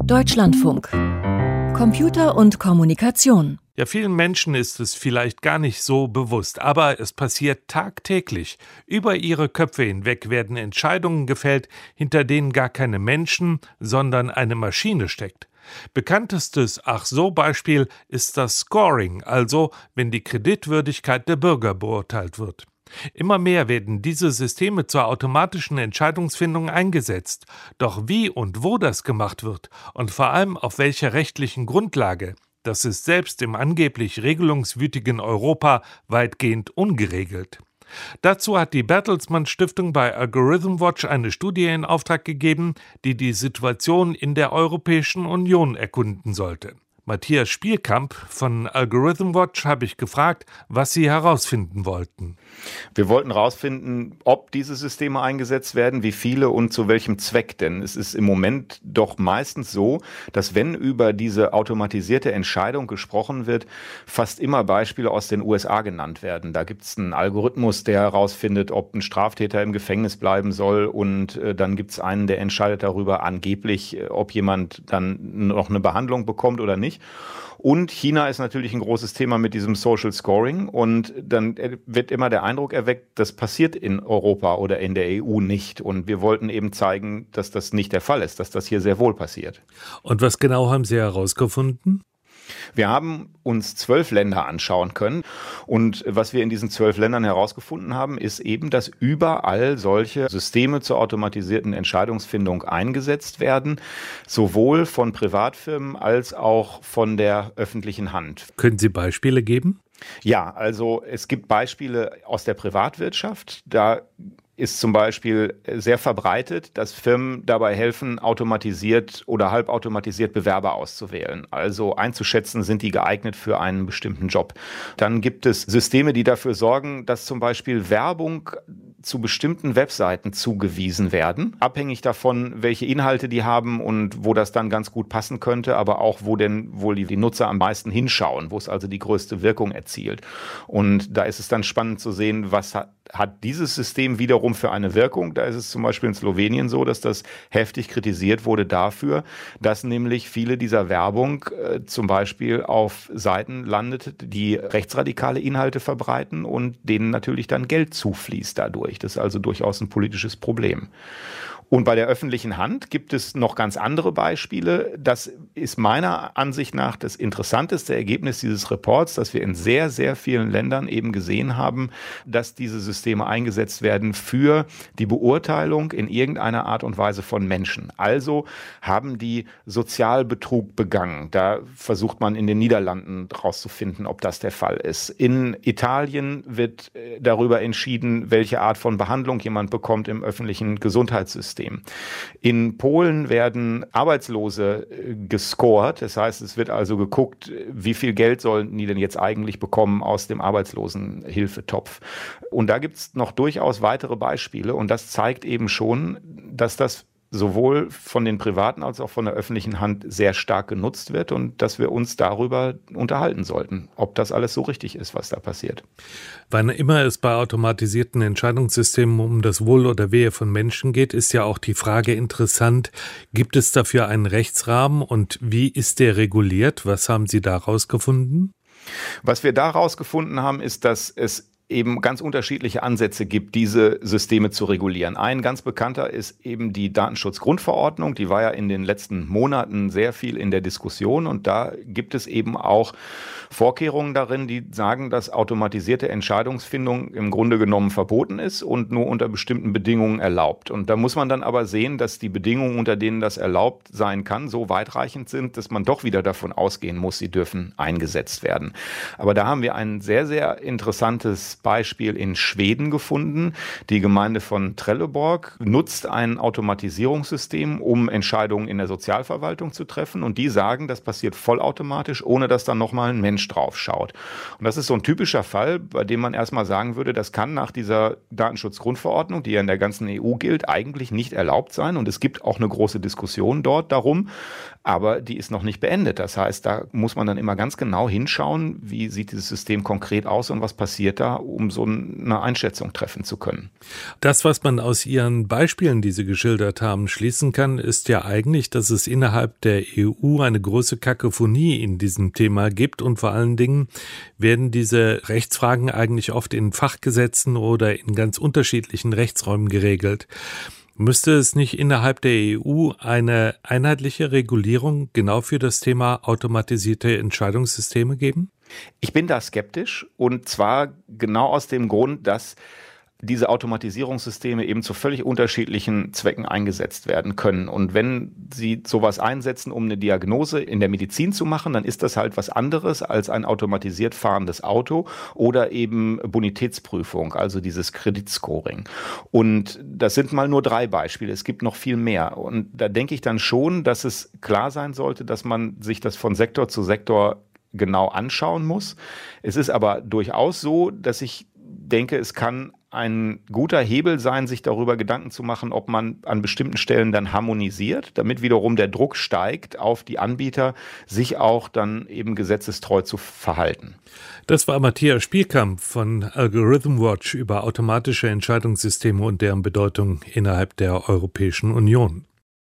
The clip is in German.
Deutschlandfunk. Computer und Kommunikation. Ja, vielen Menschen ist es vielleicht gar nicht so bewusst, aber es passiert tagtäglich. Über ihre Köpfe hinweg werden Entscheidungen gefällt, hinter denen gar keine Menschen, sondern eine Maschine steckt. Bekanntestes Beispiel ist das Scoring, also wenn die Kreditwürdigkeit der Bürger beurteilt wird. Immer mehr werden diese Systeme zur automatischen Entscheidungsfindung eingesetzt. Doch wie und wo das gemacht wird und vor allem auf welcher rechtlichen Grundlage, das ist selbst im angeblich regelungswütigen Europa weitgehend ungeregelt. Dazu hat die Bertelsmann Stiftung bei Algorithm Watch eine Studie in Auftrag gegeben, die die Situation in der Europäischen Union erkunden sollte. Matthias Spielkamp von Algorithm Watch habe ich gefragt, was sie herausfinden wollten. Wir wollten herausfinden, ob diese Systeme eingesetzt werden, wie viele und zu welchem Zweck. Denn es ist im Moment doch meistens so, dass wenn über diese automatisierte Entscheidung gesprochen wird, fast immer Beispiele aus den USA genannt werden. Da gibt es einen Algorithmus, der herausfindet, ob ein Straftäter im Gefängnis bleiben soll, und dann gibt es einen, der entscheidet darüber angeblich, ob jemand dann noch eine Behandlung bekommt oder nicht. Und China ist natürlich ein großes Thema mit diesem Social Scoring, und dann wird immer der Eindruck erweckt, das passiert in Europa oder in der EU nicht. Und wir wollten eben zeigen, dass das nicht der Fall ist, dass das hier sehr wohl passiert. Und was genau haben Sie herausgefunden? Wir haben uns 12 Länder anschauen können, und was wir in diesen 12 Ländern herausgefunden haben, ist eben, dass überall solche Systeme zur automatisierten Entscheidungsfindung eingesetzt werden, sowohl von Privatfirmen als auch von der öffentlichen Hand. Können Sie Beispiele geben? Ja, also es gibt Beispiele aus der Privatwirtschaft. Da ist zum Beispiel sehr verbreitet, dass Firmen dabei helfen, automatisiert oder halbautomatisiert Bewerber auszuwählen. Also einzuschätzen, sind die geeignet für einen bestimmten Job. Dann gibt es Systeme, die dafür sorgen, dass zum Beispiel Werbung zu bestimmten Webseiten zugewiesen werden, abhängig davon, welche Inhalte die haben und wo das dann ganz gut passen könnte, aber auch wo denn wohl die Nutzer am meisten hinschauen, wo es also die größte Wirkung erzielt. Und da ist es dann spannend zu sehen, was hat dieses System wiederum für eine Wirkung. Da ist es zum Beispiel in Slowenien so, dass das heftig kritisiert wurde dafür, dass nämlich viele dieser Werbung zum Beispiel auf Seiten landet, die rechtsradikale Inhalte verbreiten und denen natürlich dann Geld zufließt dadurch. Das ist also durchaus ein politisches Problem. Und bei der öffentlichen Hand gibt es noch ganz andere Beispiele. Das ist meiner Ansicht nach das interessanteste Ergebnis dieses Reports, dass wir in sehr, sehr vielen Ländern eben gesehen haben, dass diese Systeme eingesetzt werden für die Beurteilung in irgendeiner Art und Weise von Menschen. Also haben die Sozialbetrug begangen. Da versucht man in den Niederlanden herauszufinden, ob das der Fall ist. In Italien wird darüber entschieden, welche Art von Behandlung jemand bekommt im öffentlichen Gesundheitssystem. In Polen werden Arbeitslose gescored. Das heißt, es wird also geguckt, wie viel Geld sollten die denn jetzt eigentlich bekommen aus dem Arbeitslosenhilfetopf. Und da gibt es noch durchaus weitere Beispiele. Und das zeigt eben schon, dass das sowohl von den privaten als auch von der öffentlichen Hand sehr stark genutzt wird und dass wir uns darüber unterhalten sollten, ob das alles so richtig ist, was da passiert. Wann immer es bei automatisierten Entscheidungssystemen um das Wohl oder Wehe von Menschen geht, ist ja auch die Frage interessant, gibt es dafür einen Rechtsrahmen und wie ist der reguliert? Was haben Sie da rausgefunden? Was wir da rausgefunden haben, ist, dass es eben ganz unterschiedliche Ansätze gibt, diese Systeme zu regulieren. Ein ganz bekannter ist eben die Datenschutzgrundverordnung. Die war ja in den letzten Monaten sehr viel in der Diskussion, und da gibt es eben auch Vorkehrungen darin, die sagen, dass automatisierte Entscheidungsfindung im Grunde genommen verboten ist und nur unter bestimmten Bedingungen erlaubt. Und da muss man dann aber sehen, dass die Bedingungen, unter denen das erlaubt sein kann, so weitreichend sind, dass man doch wieder davon ausgehen muss, sie dürfen eingesetzt werden. Aber da haben wir ein sehr, sehr interessantes Beispiel in Schweden gefunden. Die Gemeinde von Trelleborg nutzt ein Automatisierungssystem, um Entscheidungen in der Sozialverwaltung zu treffen. Und die sagen, das passiert vollautomatisch, ohne dass dann nochmal ein Mensch drauf schaut. Und das ist so ein typischer Fall, bei dem man erstmal sagen würde, das kann nach dieser Datenschutzgrundverordnung, die ja in der ganzen EU gilt, eigentlich nicht erlaubt sein. Und es gibt auch eine große Diskussion dort darum. aber die ist noch nicht beendet. Das heißt, da muss man dann immer ganz genau hinschauen, wie sieht dieses System konkret aus und was passiert da, um so eine Einschätzung treffen zu können. Das, was man aus Ihren Beispielen, die Sie geschildert haben, schließen kann, ist ja eigentlich, dass es innerhalb der EU eine große Kakophonie in diesem Thema gibt und vor allen Dingen werden diese Rechtsfragen eigentlich oft in Fachgesetzen oder in ganz unterschiedlichen Rechtsräumen geregelt. Müsste es nicht innerhalb der EU eine einheitliche Regulierung genau für das Thema automatisierte Entscheidungssysteme geben? Ich bin da skeptisch und zwar genau aus dem Grund, dass diese Automatisierungssysteme eben zu völlig unterschiedlichen Zwecken eingesetzt werden können. Und wenn Sie sowas einsetzen, um eine Diagnose in der Medizin zu machen, dann ist das halt was anderes als ein automatisiert fahrendes Auto oder eben Bonitätsprüfung, also dieses Kreditscoring. Und das sind mal nur 3 Beispiele. Es gibt noch viel mehr. Und da denke ich dann schon, dass es klar sein sollte, dass man sich das von Sektor zu Sektor genau anschauen muss. Es ist aber durchaus so, dass ich denke, es kann ein guter Hebel sein, sich darüber Gedanken zu machen, ob man an bestimmten Stellen dann harmonisiert, damit wiederum der Druck steigt auf die Anbieter, sich auch dann eben gesetzestreu zu verhalten. Das war Matthias Spielkamp von Algorithm Watch über automatische Entscheidungssysteme und deren Bedeutung innerhalb der Europäischen Union.